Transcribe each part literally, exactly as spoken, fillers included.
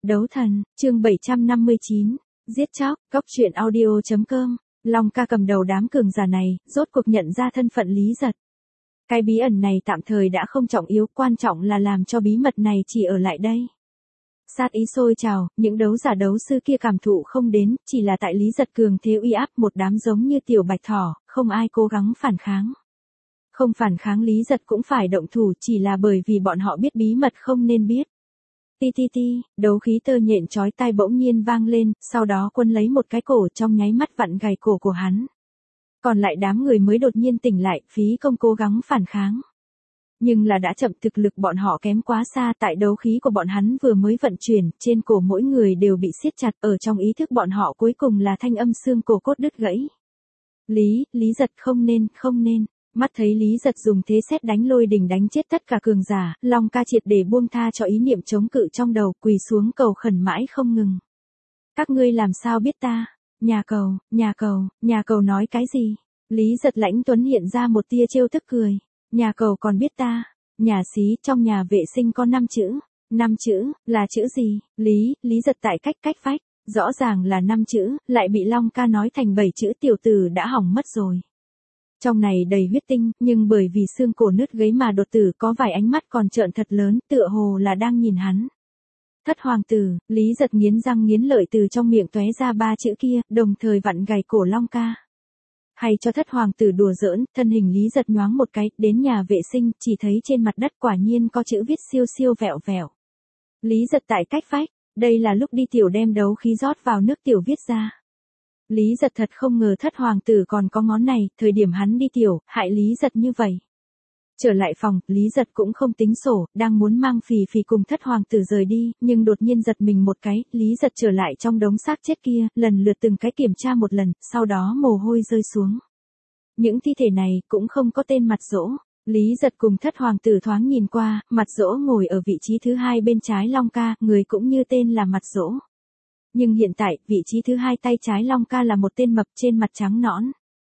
Đấu thần, chương bảy trăm năm mươi chín, giết chóc, cóc truyện audio chấm com. Long ca cầm đầu đám cường giả này, rốt cuộc nhận ra thân phận Lý Giật. Cái bí ẩn này tạm thời đã không trọng yếu, quan trọng là làm cho bí mật này chỉ ở lại đây. Sát ý sôi trào, những đấu giả đấu sư kia cảm thụ không đến, chỉ là tại Lý Giật cường thế uy áp một đám giống như tiểu bạch thỏ, không ai cố gắng phản kháng. Không phản kháng Lý Giật cũng phải động thủ, chỉ là bởi vì bọn họ biết bí mật không nên biết. Ti ti ti, đấu khí tơ nhện chói tai bỗng nhiên vang lên, sau đó Quân lấy một cái cổ trong nháy mắt vặn gài cổ của hắn. Còn lại đám người mới đột nhiên tỉnh lại, phí công cố gắng phản kháng. Nhưng là đã chậm, thực lực bọn họ kém quá xa, tại đấu khí của bọn hắn vừa mới vận chuyển, trên cổ mỗi người đều bị siết chặt, ở trong ý thức bọn họ cuối cùng là thanh âm xương cổ cốt đứt gãy. Lý, Lý Giật không nên, không nên. Mắt thấy Lý Giật dùng thế sét đánh lôi đình đánh chết tất cả cường giả, Long ca triệt để buông tha cho ý niệm chống cự trong đầu, quỳ xuống cầu khẩn mãi không ngừng. Các ngươi làm sao biết ta? Nhà cầu, nhà cầu, nhà cầu nói cái gì? Lý Giật lãnh tuấn hiện ra một tia trêu tức cười. Nhà cầu còn biết ta? Nhà xí, trong nhà vệ sinh có năm chữ. Năm chữ, là chữ gì? Lý, Lý Giật tại cách cách phách. Rõ ràng là năm chữ, lại bị Long ca nói thành bảy chữ, tiểu tử đã hỏng mất rồi. Trong này đầy huyết tinh, nhưng bởi vì xương cổ nứt gãy mà đột tử có vài ánh mắt còn trợn thật lớn, tựa hồ là đang nhìn hắn. Thất hoàng tử, Lý Giật nghiến răng nghiến lợi từ trong miệng tóe ra ba chữ kia, đồng thời vặn gài cổ Long ca. Hay cho thất hoàng tử đùa giỡn, thân hình Lý Giật nhoáng một cái, đến nhà vệ sinh, chỉ thấy trên mặt đất quả nhiên có chữ viết siêu siêu vẹo vẹo. Lý Giật tại cách phách, đây là lúc đi tiểu đem đấu khí rót vào nước tiểu viết ra. Lý Giật thật không ngờ thất hoàng tử còn có ngón này, thời điểm hắn đi tiểu, hại Lý Giật như vậy. Trở lại phòng, Lý Giật cũng không tính sổ, đang muốn mang Phì Phì cùng thất hoàng tử rời đi, nhưng đột nhiên giật mình một cái, Lý Giật trở lại trong đống xác chết kia, lần lượt từng cái kiểm tra một lần, sau đó mồ hôi rơi xuống. Những thi thể này cũng không có tên Mặt Dỗ. Lý Giật cùng thất hoàng tử thoáng nhìn qua, Mặt Dỗ ngồi ở vị trí thứ hai bên trái Long ca, người cũng như tên là Mặt Dỗ. Nhưng hiện tại, vị trí thứ hai tay trái Long ca là một tên mập trên mặt trắng nõn.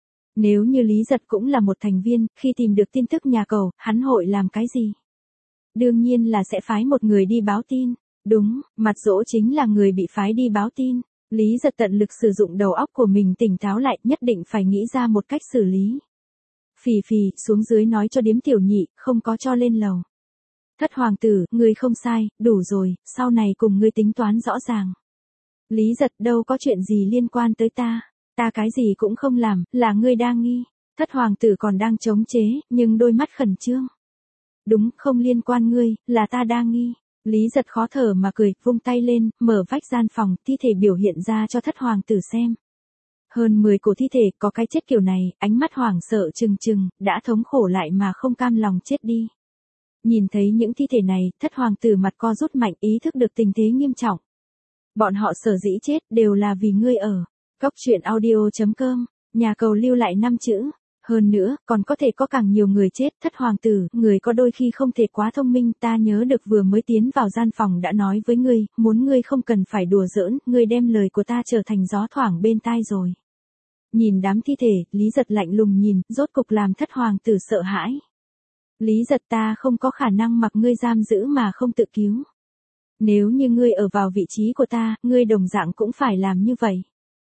Nếu như Lý Giật cũng là một thành viên, khi tìm được tin tức nhà cầu, hắn hội làm cái gì? Đương nhiên là sẽ phái một người đi báo tin. Đúng, Mặt Dỗ chính là người bị phái đi báo tin. Lý Giật tận lực sử dụng đầu óc của mình tỉnh táo lại, nhất định phải nghĩ ra một cách xử lý. Phì Phì, xuống dưới nói cho điếm tiểu nhị, không có cho lên lầu. Thất hoàng tử, ngươi không sai, đủ rồi, sau này cùng ngươi tính toán rõ ràng. Lý Giật, đâu có chuyện gì liên quan tới ta, ta cái gì cũng không làm, là ngươi đang nghi. Thất hoàng tử còn đang chống chế, nhưng đôi mắt khẩn trương. Đúng, không liên quan ngươi, là ta đang nghi. Lý Giật khó thở mà cười, vung tay lên, mở vách gian phòng, thi thể biểu hiện ra cho thất hoàng tử xem. Hơn mười cổ thi thể, có cái chết kiểu này, ánh mắt hoảng sợ trừng trừng, đã thống khổ lại mà không cam lòng chết đi. Nhìn thấy những thi thể này, thất hoàng tử mặt co rút mạnh, ý thức được tình thế nghiêm trọng. Bọn họ sở dĩ chết đều là vì ngươi ở. Cóc truyện audio chấm com, nhà cầu lưu lại năm chữ. Hơn nữa, còn có thể có càng nhiều người chết. Thất hoàng tử, người có đôi khi không thể quá thông minh. Ta nhớ được vừa mới tiến vào gian phòng đã nói với ngươi, muốn ngươi không cần phải đùa giỡn, ngươi đem lời của ta trở thành gió thoảng bên tai rồi. Nhìn đám thi thể, Lý Giật lạnh lùng nhìn, rốt cục làm thất hoàng tử sợ hãi. Lý Giật, ta không có khả năng mặc ngươi giam giữ mà không tự cứu. Nếu như ngươi ở vào vị trí của ta, ngươi đồng dạng cũng phải làm như vậy.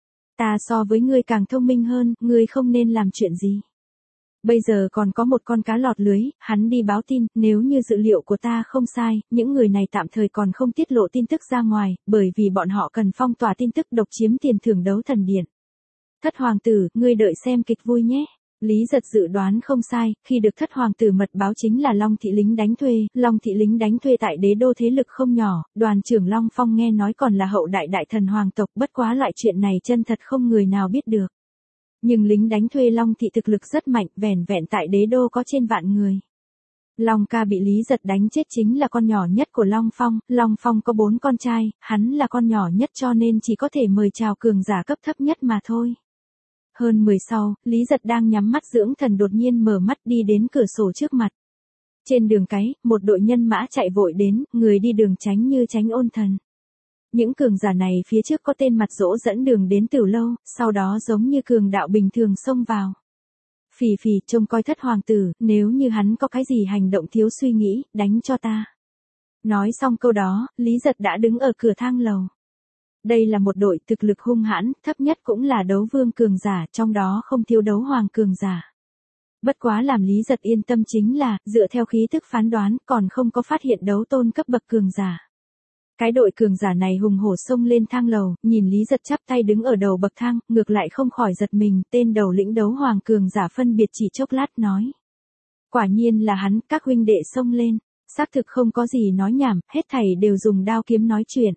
Ta so với ngươi càng thông minh hơn, ngươi không nên làm chuyện gì. Bây giờ còn có một con cá lọt lưới, hắn đi báo tin, nếu như dữ liệu của ta không sai, những người này tạm thời còn không tiết lộ tin tức ra ngoài, bởi vì bọn họ cần phong tỏa tin tức độc chiếm tiền thưởng đấu thần điện. Thất hoàng tử, ngươi đợi xem kịch vui nhé. Lý Giật dự đoán không sai, khi được thất hoàng tử mật báo chính là Long thị lính đánh thuê, Long thị lính đánh thuê tại đế đô thế lực không nhỏ, đoàn trưởng Long Phong nghe nói còn là hậu đại đại thần hoàng tộc, bất quá loại chuyện này chân thật không người nào biết được. Nhưng lính đánh thuê Long thị thực lực rất mạnh, vẻn vẹn tại đế đô có trên vạn người. Long ca bị Lý Giật đánh chết chính là con nhỏ nhất của Long Phong, Long Phong có bốn con trai, hắn là con nhỏ nhất cho nên chỉ có thể mời chào cường giả cấp thấp nhất mà thôi. Hơn mười sau, Lý Giật đang nhắm mắt dưỡng thần đột nhiên mở mắt đi đến cửa sổ trước mặt. Trên đường cái, một đội nhân mã chạy vội đến, người đi đường tránh như tránh ôn thần. Những cường giả này phía trước có tên Mặt Dỗ dẫn đường đến từ lâu, sau đó giống như cường đạo bình thường xông vào. Phì Phì, trông coi thất hoàng tử, nếu như hắn có cái gì hành động thiếu suy nghĩ, đánh cho ta. Nói xong câu đó, Lý Giật đã đứng ở cửa thang lầu. Đây là một đội thực lực hung hãn, thấp nhất cũng là đấu vương cường giả, trong đó không thiếu đấu hoàng cường giả. Bất quá làm Lý Giật yên tâm chính là, dựa theo khí tức phán đoán, còn không có phát hiện đấu tôn cấp bậc cường giả. Cái đội cường giả này hùng hổ xông lên thang lầu, nhìn Lý Giật chắp tay đứng ở đầu bậc thang, ngược lại không khỏi giật mình, tên đầu lĩnh đấu hoàng cường giả phân biệt chỉ chốc lát nói. Quả nhiên là hắn, các huynh đệ xông lên, xác thực không có gì nói nhảm, hết thảy đều dùng đao kiếm nói chuyện.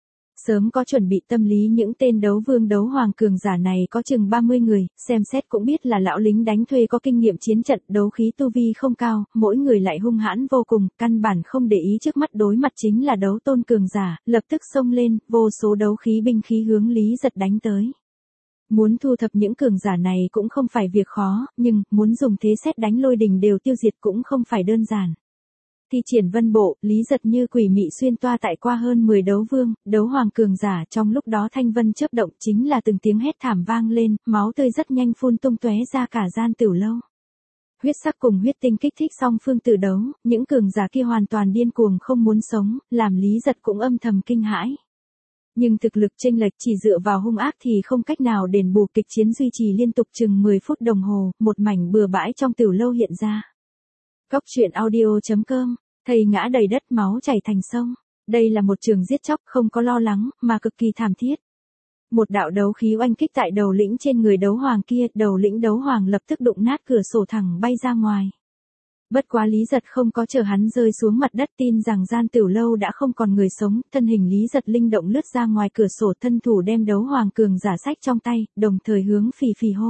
Sớm có chuẩn bị tâm lý những tên đấu vương đấu hoàng cường giả này có chừng ba mươi người, xem xét cũng biết là lão lính đánh thuê có kinh nghiệm chiến trận, đấu khí tu vi không cao, mỗi người lại hung hãn vô cùng, căn bản không để ý trước mắt đối mặt chính là đấu tôn cường giả, lập tức xông lên, vô số đấu khí binh khí hướng Lý Giật đánh tới. Muốn thu thập những cường giả này cũng không phải việc khó, nhưng muốn dùng thế sét đánh lôi đình đều tiêu diệt cũng không phải đơn giản. Thi triển vân bộ, Lý Giật như quỷ mị xuyên toa tại qua hơn mười đấu vương, đấu hoàng cường giả, trong lúc đó thanh vân chớp động chính là từng tiếng hét thảm vang lên, máu tươi rất nhanh phun tung tóe ra cả gian tửu lâu. Huyết sắc cùng huyết tinh kích thích song phương tử đấu, những cường giả kia hoàn toàn điên cuồng không muốn sống, làm Lý Giật cũng âm thầm kinh hãi. Nhưng thực lực chênh lệch chỉ dựa vào hung ác thì không cách nào đền bù, kịch chiến duy trì liên tục chừng mười phút đồng hồ, một mảnh bừa bãi trong tửu lâu hiện ra. Góc truyện audio chấm com, thây ngã đầy đất máu chảy thành sông. Đây là một trường giết chóc không có lo lắng, mà cực kỳ thảm thiết. Một đạo đấu khí oanh kích tại đầu lĩnh trên người đấu hoàng kia, đầu lĩnh đấu hoàng lập tức đụng nát cửa sổ thẳng bay ra ngoài. Bất quá Lý Giật không có chờ hắn rơi xuống mặt đất, tin rằng gian tửu lâu đã không còn người sống, thân hình Lý Giật linh động lướt ra ngoài cửa sổ, thân thủ đem đấu hoàng cường giả sách trong tay, đồng thời hướng phì phì hô.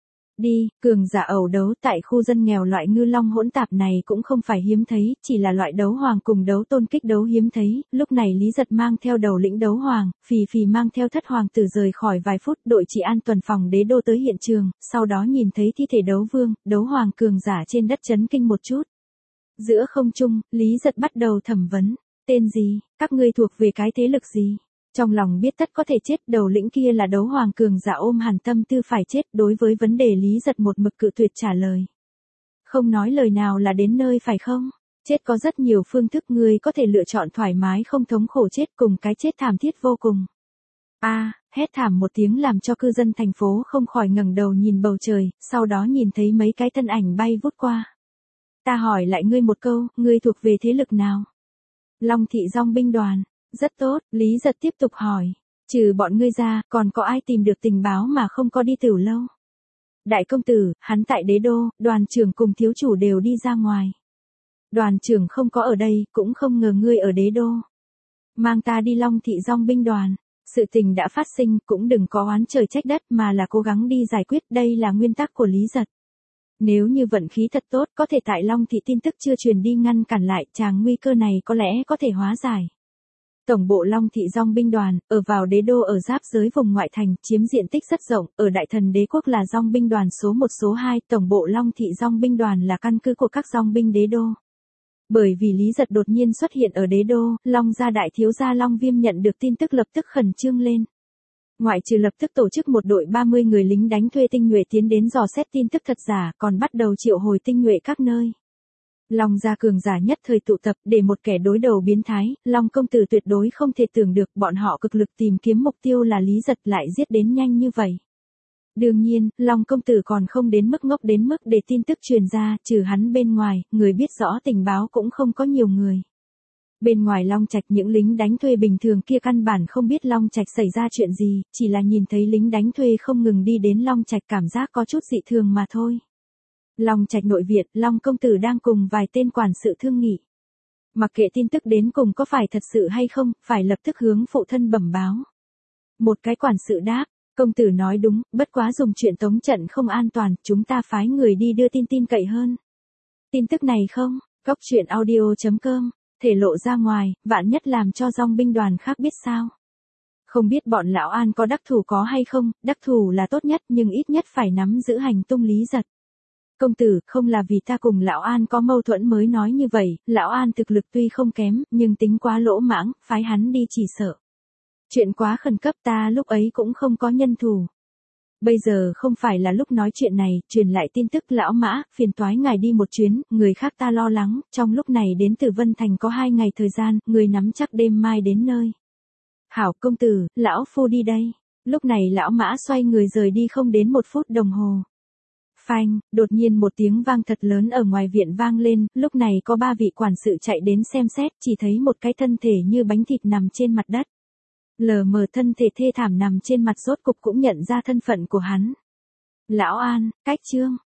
Đi, cường giả ẩu đấu tại khu dân nghèo loại ngư long hỗn tạp này cũng không phải hiếm thấy, chỉ là loại đấu hoàng cùng đấu tôn kích đấu hiếm thấy, lúc này Lý Giật mang theo đầu lĩnh đấu hoàng, phì phì mang theo thất hoàng tử rời khỏi vài phút, đội trị an tuần phòng đế đô tới hiện trường, sau đó nhìn thấy thi thể đấu vương, đấu hoàng cường giả trên đất chấn kinh một chút. Giữa không trung, Lý Giật bắt đầu thẩm vấn, tên gì, các ngươi thuộc về cái thế lực gì? Trong lòng biết tất có thể chết, đầu lĩnh kia là đấu hoàng cường giả ôm hàn tâm tư phải chết, đối với vấn đề Lý Giật một mực cự tuyệt trả lời. Không nói lời nào là đến nơi phải không? Chết có rất nhiều phương thức, người có thể lựa chọn thoải mái không thống khổ chết, cùng cái chết thảm thiết vô cùng. A, à, hét thảm một tiếng làm cho cư dân thành phố không khỏi ngẩng đầu nhìn bầu trời, sau đó nhìn thấy mấy cái thân ảnh bay vút qua. Ta hỏi lại ngươi một câu, ngươi thuộc về thế lực nào? Long Thị Dong binh đoàn. Rất tốt, Lý Giật tiếp tục hỏi. Trừ bọn ngươi ra, còn có ai tìm được tình báo mà không có đi tửu lâu? Đại công tử, hắn tại đế đô, đoàn trưởng cùng thiếu chủ đều đi ra ngoài. Đoàn trưởng không có ở đây, cũng không ngờ ngươi ở đế đô. Mang ta đi Long Thị Dong binh đoàn. Sự tình đã phát sinh, cũng đừng có oán trời trách đất mà là cố gắng đi giải quyết, đây là nguyên tắc của Lý Giật. Nếu như vận khí thật tốt, có thể tại Long Thị tin tức chưa truyền đi ngăn cản lại, chàng nguy cơ này có lẽ có thể hóa giải. Tổng bộ Long Thị Dong binh đoàn, ở vào đế đô ở giáp giới vùng ngoại thành, chiếm diện tích rất rộng, ở Đại Thần đế quốc là Dong binh đoàn số một số hai, tổng bộ Long Thị Dong binh đoàn là căn cứ của các Dong binh đế đô. Bởi vì Lý Giật đột nhiên xuất hiện ở đế đô, Long gia đại thiếu gia Long Viêm nhận được tin tức lập tức khẩn trương lên. Ngoại trừ lập tức tổ chức một đội ba mươi người lính đánh thuê tinh nhuệ tiến đến dò xét tin tức thật giả, còn bắt đầu triệu hồi tinh nhuệ các nơi. Long gia cường giả nhất thời tụ tập để một kẻ đối đầu biến thái, Long công tử tuyệt đối không thể tưởng được bọn họ cực lực tìm kiếm mục tiêu là Lý Giật lại giết đến nhanh như vậy. Đương nhiên, Long công tử còn không đến mức ngốc đến mức để tin tức truyền ra, trừ hắn bên ngoài, người biết rõ tình báo cũng không có nhiều người. Bên ngoài Long Trạch những lính đánh thuê bình thường kia căn bản không biết Long Trạch xảy ra chuyện gì, chỉ là nhìn thấy lính đánh thuê không ngừng đi đến Long Trạch cảm giác có chút dị thường mà thôi. Long Trạch nội viện, Long công tử đang cùng vài tên quản sự thương nghị. Mặc kệ tin tức đến cùng có phải thật sự hay không, phải lập tức hướng phụ thân bẩm báo. Một cái quản sự đáp, công tử nói đúng, bất quá dùng chuyện tống trận không an toàn, chúng ta phái người đi đưa tin tin cậy hơn. Tin tức này không, góc truyện audio chấm com, thể lộ ra ngoài, vạn nhất làm cho Dong binh đoàn khác biết sao. Không biết bọn lão An có đắc thủ có hay không, đắc thủ là tốt nhất nhưng ít nhất phải nắm giữ hành tung Lý Giật. Công tử, không là vì ta cùng lão An có mâu thuẫn mới nói như vậy, lão An thực lực tuy không kém, nhưng tính quá lỗ mãng, phái hắn đi chỉ sợ. Chuyện quá khẩn cấp ta lúc ấy cũng không có nhân thủ. Bây giờ không phải là lúc nói chuyện này, truyền lại tin tức lão Mã, phiền toái ngài đi một chuyến, người khác ta lo lắng, trong lúc này đến từ Vân Thành có hai ngày thời gian, người nắm chắc đêm mai đến nơi. Hảo công tử, lão phu đi đây. Lúc này lão Mã xoay người rời đi không đến một phút đồng hồ. Phanh, đột nhiên một tiếng vang thật lớn ở ngoài viện vang lên, lúc này có ba vị quản sự chạy đến xem xét, chỉ thấy một cái thân thể như bánh thịt nằm trên mặt đất. Lờ mờ thân thể thê thảm nằm trên mặt rốt cục cũng nhận ra thân phận của hắn. Lão An, Cách Trương,